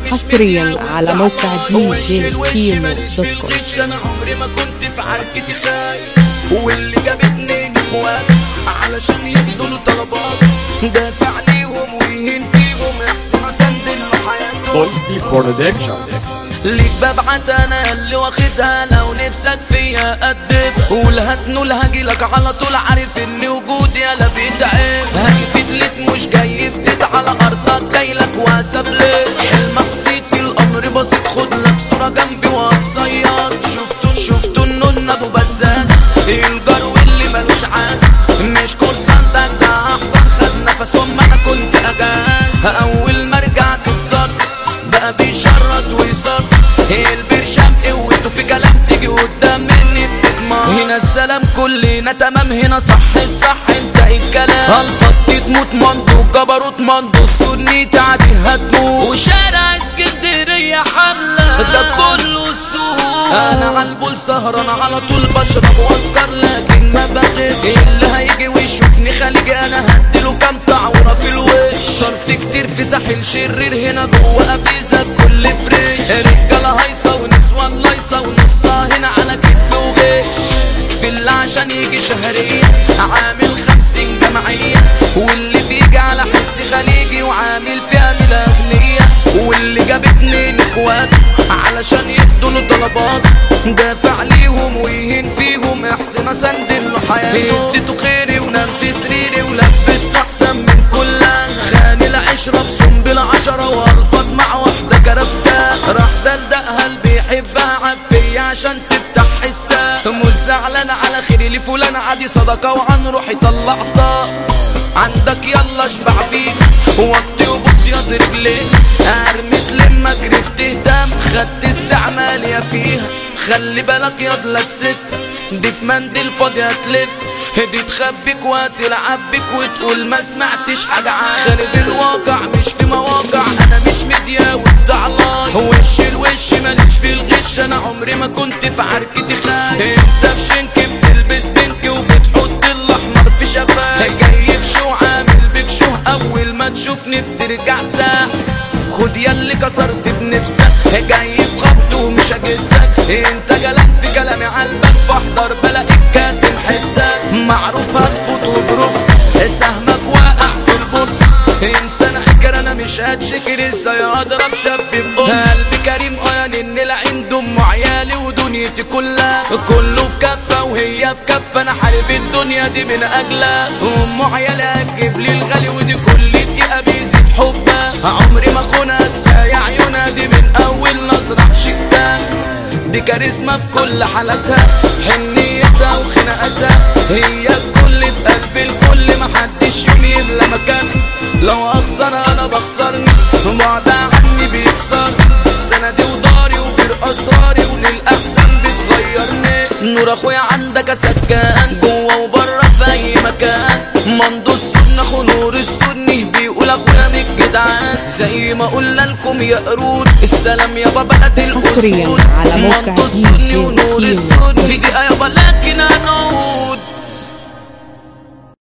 حصريا على موقع dj-kimo.com. انا عمري ما كنت في عركتي خايف، واللي جاب اتنين اخوات علشان يدوا طلبات دافع ليهم ويهين فيهم يحسن اسندل حياتهم. بولسي برودكشن ليك ببعت انا اللي واخدها، لو نفسك فيا ادبها قولها تنول هجيلك على طول، عارف ان وجودي انا بيتعب. هاجي في تلت مش جاي فتت على ارضك جايلك واسفلت، حلمك صيتي الامر بسيط خد لك صوره جنبي وهتصيد. شفتوا النون ابو بزاز الجار واللي ملوش عاز، مش كورسانتك ده احسن خد نفسهم ما انا كنت اجاز. اول ما رجعت اتصرت بقى بيشرط ويصرص البرشام قوته في كلام تيجي قدام مني بتتمر. هنا السلام كلنا تمام، هنا صح الصح انت الكلام. الفضي تموت مندو جبروت مندو السني تعدي هتموت، وشارع اسكندرية حملة ده كله السوق. انا عالبول سهران على طول بشرب واسكر لكن ما بغير، اللي هيجي ويشوفني خليجي انا هديله كام تعوره في الوش. صرف كتير في ساحل شرير هنا جوه ابيزا كل فريش، رجاله هايصه ونسوان لايصه ونصها هنا على كتب وغيش. في اللي عشان يجي شهريا عامل 50 جمعيه، واللي بيجي على حس خليجي وعامل فيها ملاغنيه، واللي جاب اتنين اخوات علشان يدوا له طلبات دافع ليهم ويهين فيهم احسن اسندل له حياته. اديته خيري ونام في سريري ولبسته احسن من كلها، خان العشره بصم بالعشره والفض مع واحده كرفتها، راح دلدقها اللي بيحبها عفيه عشان تفتح حسها. مش زعلان على خيري لفلان عادي صدقه وعن روحي طلعتها. عندك يلا اشبع بيك وطي وبص ياض رجليك، ارميت لما جرفت تهتم خدت استعمال يا فيها. خلي بالك ياض لا تسف دي في منديل فاضي هتلف، دي تخبيك وهتلعب بيك وتقول ما سمعتش حاجة عنك. خارب الواقع مش في مواقع، انا مش ميديا وبتاع لايف، وش الوش ماليش في الغش، انا عمري ما كنت في عركتي خايف. انت في شنك بتلبس بنك وبتحط الاحمر في شفاك، جاي في شو عامل بيك شو اول ما تشوفني بترجع ساح. خد ياللي كسرت بنفسك جاي في خبط ومش هجسك، انت جلان في كلامي عالبك فاحضر بلاقيك كاتم حسك. معروف هتفوت وبرخص سهمك واقع في البورصة، انسان عكر انا مش هتشكر ازاي اضرب شاب بقص. قلبي كريم يعني ان العين دم عيالي ودنيتي كلها كله في كفة وهي في كفة، انا حارب الدنيا دي من اجلها. ام عيالي هتجيب لي الغالي ودي كل دقيقة بيزيد حبها، عمري ما اخونها كفاية عيونها دي من اول نظرة عشقتها. دي كاريزما في كل حالاتها حنيتها وخناقتها، هي الكل في قلب الكل محدش يوم يملى مكانها. لو اخسر انا بخسرني بعدها عني بيكسر، سندي وداري وبير اسراري وللاحسن بتغيرني. نور اخويا عندك سكان جوه وبره في اي مكان، مندو السن اخو نور السن بيقول اخويا من الجدعان. زي ما قلنا لكم يا قرود السلام يابا بلد الاسود، حصريا على موقع مندو السن ونور السن في دقيقه يابا لكن هنعود.